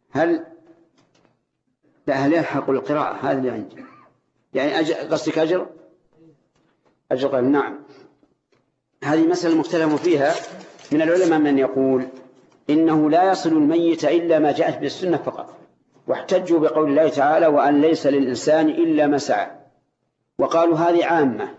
هل يلحق القراءة؟ هذا اللي عندي. يعني قصدك أجر قليل. نعم، هذه مسألة مختلف فيها. من العلماء من يقول إنه لا يصل الميت إلا ما جاءت بالسنة فقط، واحتجوا بقول الله تعالى وأن ليس للإنسان إلا ما سعى، وقالوا هذه عامة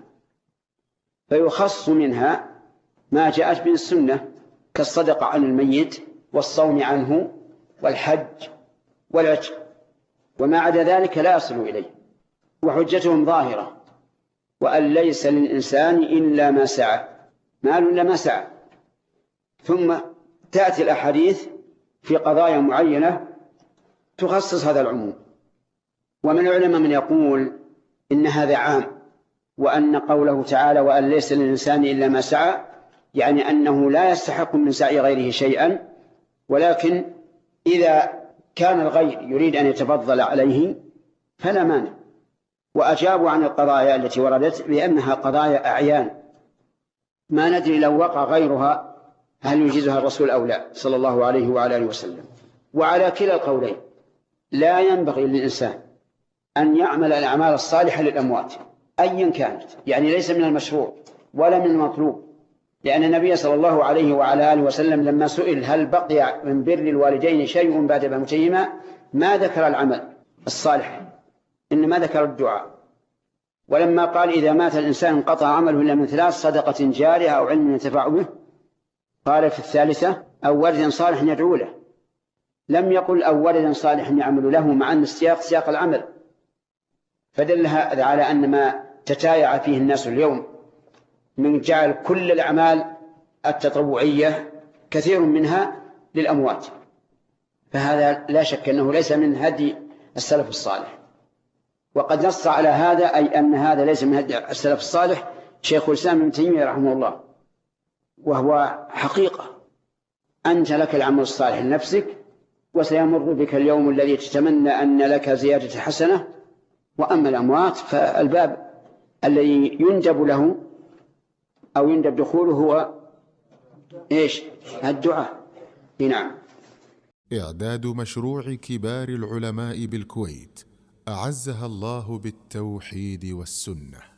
فيخص منها ما جاءت به السنة كالصدقة عن الميت والصوم عنه والحج والعتق، وما عدا ذلك لا يصل إليه. وحجتهم ظاهرة، وأن ليس للإنسان إلا ما سعى، مال إلا ما سعى. ثم تأتي الأحاديث في قضايا معينة تخصص هذا العموم. ومن العلماء من يقول إن هذا عام، وأن قوله تعالى وأن ليس للإنسان إلا ما سعى يعني أنه لا يستحق من سعي غيره شيئا، ولكن إذا كان الغير يريد أن يتفضل عليه فلا مانع. وأجابوا عن القضايا التي وردت بأنها قضايا أعيان ما ندري لو وقع غيرها هل يجيزها الرسول أو لا صلى الله عليه وعلى آله وسلم. وعلى كلا القولين لا ينبغي للإنسان أن يعمل الأعمال الصالحة للأموات أيا كانت، يعني ليس من المشروع ولا من المطلوب، لأن النبي صلى الله عليه وعلى آله وسلم لما سئل هل بقي من بر الوالدين شيء بعد موتهما ما ذكر العمل الصالح، إنما ذكر الدعاء. ولما قال إذا مات الإنسان انقطع عمله إلا من 3: صدقة جارية أو علم ينتفع به، قال في الثالثة أو ولد صالح يدعو له، لم يقل أو ولد صالح يعمل له، مع أن السياق سياق العمل. فدل هذا على أن ما تتايع فيه الناس اليوم من جعل كل الأعمال التطوعية كثير منها للأموات، فهذا لا شك أنه ليس من هدي السلف الصالح. وقد نص على هذا، أي أن هذا ليس من هدي السلف الصالح، شيخ الإسلام ابن تيمية رحمه الله، وهو حقيقة. أنت لك العمل الصالح لنفسك، وسيمر بك اليوم الذي تتمنى أن لك زيادة حسنة، وأما الأموات فالباب الذي يندب له أو يندب دخوله هو إيش؟ الدعاء. نعم. إعداد مشروع كبار العلماء بالكويت أعزها الله بالتوحيد والسنة.